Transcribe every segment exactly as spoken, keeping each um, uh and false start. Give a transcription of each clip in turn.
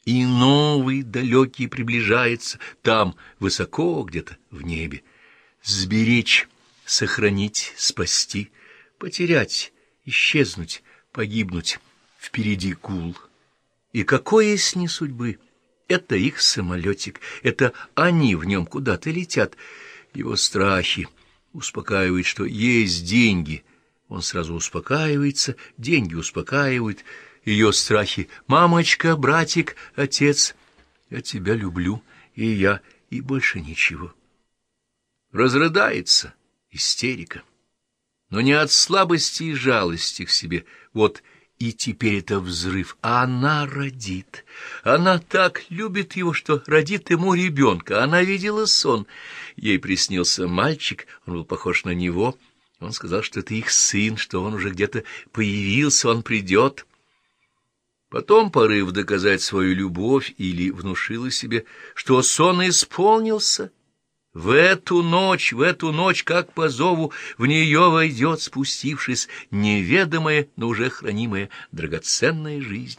И новый далекий приближается, там, высоко где-то в небе. Сберечь, сохранить, спасти, потерять, исчезнуть, погибнуть. Впереди гул. И какой из них судьбы? Это их самолетик, это они в нем куда-то летят. Его страхи успокаивают, что есть деньги. Он сразу успокаивается, деньги успокаивают. Ее страхи — мамочка, братик, отец. Я тебя люблю, и я, и больше ничего. Разрыдается, истерика. Но не от слабости и жалости к себе. Вот и теперь это взрыв. А она родит. Она так любит его, что родит ему ребенка. Она видела сон. Ей приснился мальчик, он был похож на него. Он сказал, что это их сын, что он уже где-то появился, он придет. Потом порыв доказать свою любовь или внушила себе, что сон исполнился. В эту ночь, в эту ночь, как по зову, в нее войдет, спустившись, неведомая, но уже хранимая драгоценная жизнь.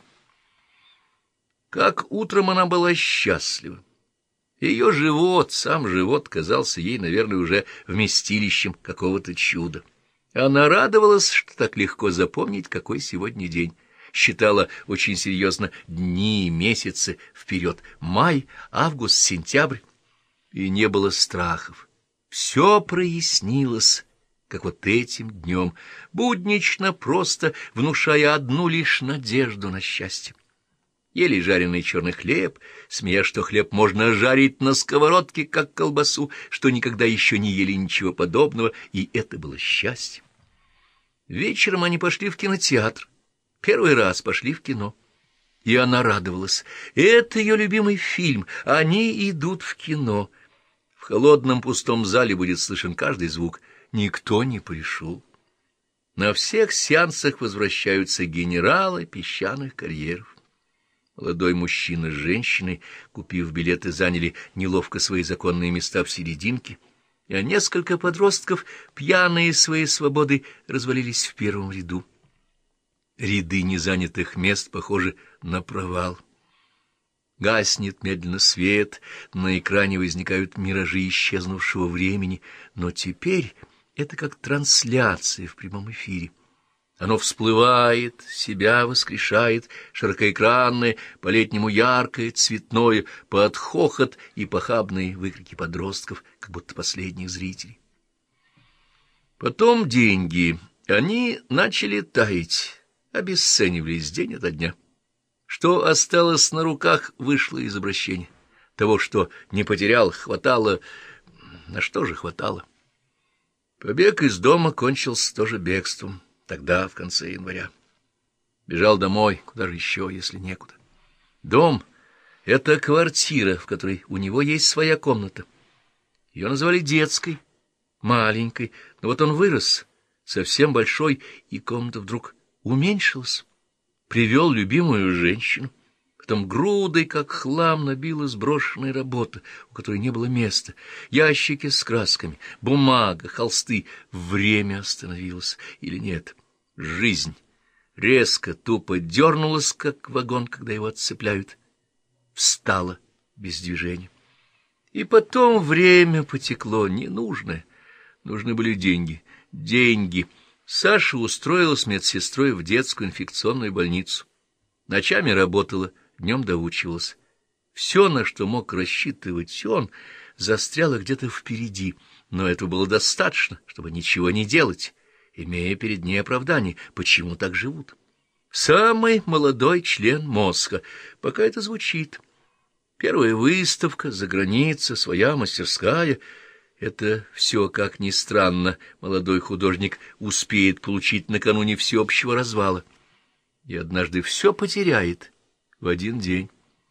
Как утром она была счастлива. Ее живот, сам живот, казался ей, наверное, уже вместилищем какого-то чуда. Она радовалась, что так легко запомнить, какой сегодня день. Считала очень серьезно дни и месяцы вперед. Май, август, сентябрь. И не было страхов. Все прояснилось, как вот этим днем, буднично, просто внушая одну лишь надежду на счастье. Ели жареный черный хлеб, смея, что хлеб можно жарить на сковородке, как колбасу, что никогда еще не ели ничего подобного, и это было счастье. Вечером они пошли в кинотеатр. Первый раз пошли в кино. И она радовалась. Это ее любимый фильм. Они идут в кино. В холодном пустом зале будет слышен каждый звук. Никто не пришел. На всех сеансах возвращаются генералы песчаных карьеров. Молодой мужчина с женщиной, купив билеты, заняли неловко свои законные места в серединке, а несколько подростков, пьяные своей свободой, развалились в первом ряду. Ряды незанятых мест похожи на провал. Гаснет медленно свет, на экране возникают миражи исчезнувшего времени, но теперь это как трансляция в прямом эфире. Оно всплывает, себя воскрешает, широкоэкранное, по-летнему яркое, цветное, под хохот и похабные выкрики подростков, как будто последних зрителей. Потом деньги. Они начали таять, обесценивались день ото дня. Что осталось на руках, вышло из обращения. Того, что не потерял, хватало... На что же хватало? Побег из дома кончился тоже бегством. Тогда, в конце января. Бежал домой, куда же еще, если некуда. Дом — это квартира, в которой у него есть своя комната. Ее называли детской, маленькой, но вот он вырос, совсем большой, и комната вдруг уменьшилась. Привел любимую женщину, потом грудой, как хлам, набила сброшенная работа, у которой не было места, ящики с красками, бумага, холсты. Время остановилось или нет? Жизнь резко, тупо дернулась, как вагон, когда его отцепляют, встала без движения. И потом время потекло ненужное. Нужны были деньги. Деньги. Саша устроилась медсестрой в детскую инфекционную больницу. Ночами работала, днем доучивалась. Все, на что мог рассчитывать он, застряло где-то впереди, но этого было достаточно, чтобы ничего не делать, имея перед ней оправдание, почему так живут. Самый молодой член мозга, пока это звучит. Первая выставка, за граница, своя мастерская — это все, как ни странно, молодой художник успеет получить накануне всеобщего развала. И однажды все потеряет в один день.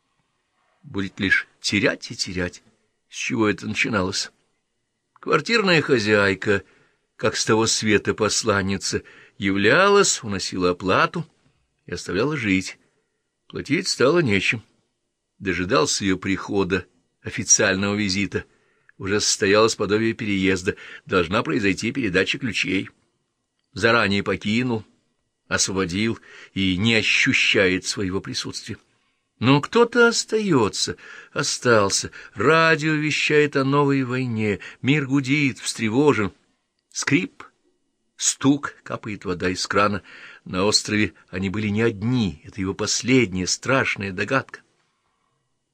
Будет лишь терять и терять. С чего это начиналось? Квартирная хозяйка, как с того света посланница, являлась, уносила оплату и оставляла жить. Платить стало нечем. Дожидался ее прихода, официального визита. Уже состоялось подобие переезда, должна произойти передача ключей. Заранее покинул, освободил и не ощущает своего присутствия. Но кто-то остается, остался. Радио вещает о новой войне. Мир гудит, встревожен. Скрип, стук, капает вода из крана. На острове они были не одни. Это его последняя страшная догадка.